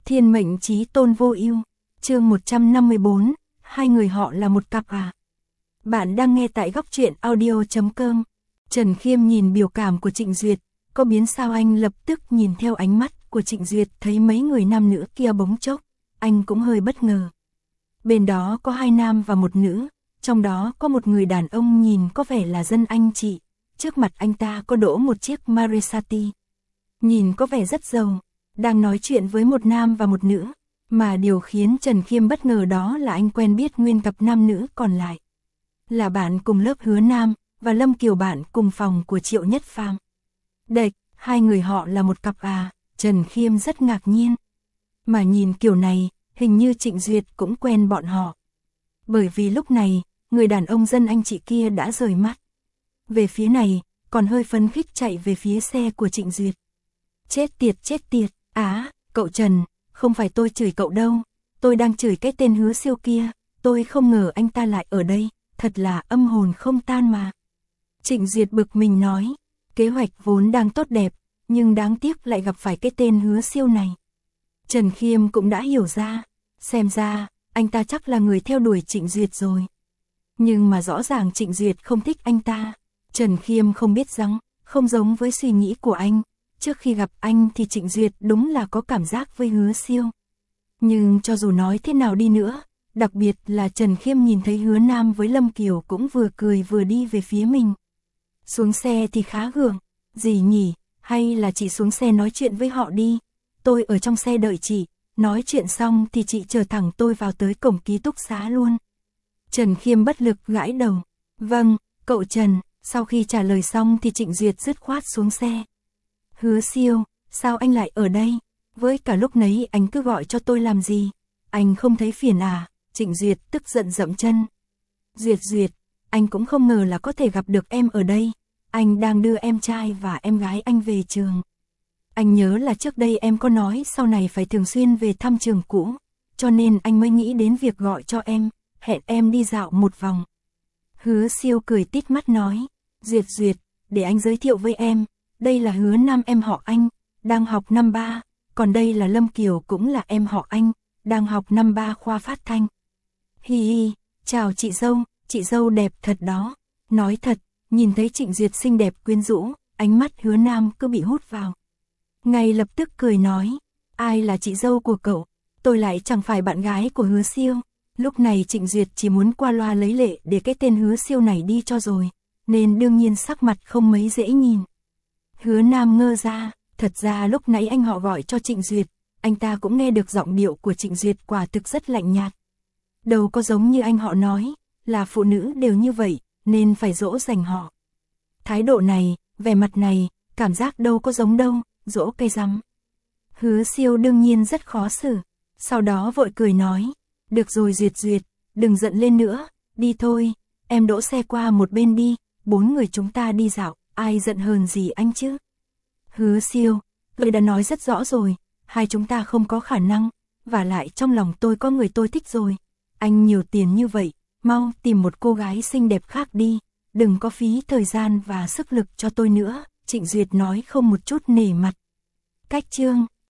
Thiên mệnh chí tôn vô ưu, chương 154, hai người họ là một cặp à. Bạn đang nghe tại góc truyện audio.com. Trần Khiêm nhìn biểu cảm của Trịnh Duyệt, có biến sao anh lập tức nhìn theo ánh mắt của Trịnh Duyệt thấy mấy người nam nữ kia bỗng chốc, anh cũng hơi bất ngờ. Bên đó có hai nam và một nữ, trong đó có một người đàn ông nhìn có vẻ là dân anh chị, trước mặt anh ta có đỗ một chiếc Maserati. Nhìn có vẻ rất giàu, đang nói chuyện với một nam và một nữ, mà điều khiến Trần Khiêm bất ngờ đó là anh quen biết nguyên cặp nam nữ còn lại. Là bạn cùng lớp Hứa Nam, và Lâm Kiều bạn cùng phòng của Triệu Nhất Phàm. Đệch, hai người họ là một cặp à, Trần Khiêm rất ngạc nhiên. Mà nhìn kiểu này, hình như Trịnh Duyệt cũng quen bọn họ. Bởi vì lúc này, người đàn ông dân anh chị kia đã rời mắt về phía này, còn hơi phấn khích chạy về phía xe của Trịnh Duyệt. Chết tiệt, cậu Trần, không phải tôi chửi cậu đâu, tôi đang chửi cái tên Hứa Siêu kia, tôi không ngờ anh ta lại ở đây, thật là âm hồn không tan mà. Trịnh Duyệt bực mình nói, kế hoạch vốn đang tốt đẹp, nhưng đáng tiếc lại gặp phải cái tên Hứa Siêu này. Trần Khiêm cũng đã hiểu ra, xem ra, anh ta chắc là người theo đuổi Trịnh Duyệt rồi. Nhưng mà rõ ràng Trịnh Duyệt không thích anh ta, Trần Khiêm không biết rằng, không giống với suy nghĩ của anh. Trước khi gặp anh thì Trịnh Duyệt đúng là có cảm giác với Hứa Siêu. Nhưng cho dù nói thế nào đi nữa, đặc biệt là Trần Khiêm nhìn thấy Hứa Nam với Lâm Kiều cũng vừa cười vừa đi về phía mình. Xuống xe thì khá gượng, gì nhỉ, hay là chị xuống xe nói chuyện với họ đi, tôi ở trong xe đợi chị, nói chuyện xong thì chị chở thẳng tôi vào tới cổng ký túc xá luôn. Trần Khiêm bất lực gãi đầu, vâng, cậu Trần, sau khi trả lời xong thì Trịnh Duyệt dứt khoát xuống xe. Hứa Siêu, sao anh lại ở đây? Với cả lúc nấy anh cứ gọi cho tôi làm gì? Anh không thấy phiền à? Trịnh Duyệt tức giận dậm chân. Duyệt, anh cũng không ngờ là có thể gặp được em ở đây. Anh đang đưa em trai và em gái anh về trường. Anh nhớ là trước đây em có nói sau này phải thường xuyên về thăm trường cũ, cho nên anh mới nghĩ đến việc gọi cho em, hẹn em đi dạo một vòng. Hứa Siêu cười tít mắt nói, Duyệt, để anh giới thiệu với em. Đây là Hứa Nam em họ anh, đang học năm 3, còn đây là Lâm Kiều cũng là em họ anh, đang học năm 3 khoa phát thanh. Hi, chào chị dâu đẹp thật đó. Nói thật, nhìn thấy Trịnh Duyệt xinh đẹp quyến rũ, ánh mắt Hứa Nam cứ bị hút vào. Ngay lập tức cười nói, ai là chị dâu của cậu, tôi lại chẳng phải bạn gái của Hứa Siêu. Lúc này Trịnh Duyệt chỉ muốn qua loa lấy lệ để cái tên Hứa Siêu này đi cho rồi, nên đương nhiên sắc mặt không mấy dễ nhìn. Hứa Nam ngơ ra, thật ra lúc nãy anh họ gọi cho Trịnh Duyệt, anh ta cũng nghe được giọng điệu của Trịnh Duyệt quả thực rất lạnh nhạt. Đâu có giống như anh họ nói, là phụ nữ đều như vậy, nên phải dỗ dành họ. Thái độ này, vẻ mặt này, cảm giác đâu có giống đâu, dỗ cây rắm. Hứa Siêu đương nhiên rất khó xử, sau đó vội cười nói, được rồi Duyệt, đừng giận lên nữa, đi thôi, em đỗ xe qua một bên đi, 4 người chúng ta đi dạo. Ai giận hờn gì anh chứ? Hứa Siêu, tôi đã nói rất rõ rồi, hai chúng ta không có khả năng, và lại trong lòng tôi có người tôi thích rồi. Anh nhiều tiền như vậy, mau tìm một cô gái xinh đẹp khác đi, đừng có phí thời gian và sức lực cho tôi nữa, Trịnh Duyệt nói không một chút nể mặt. Cách chương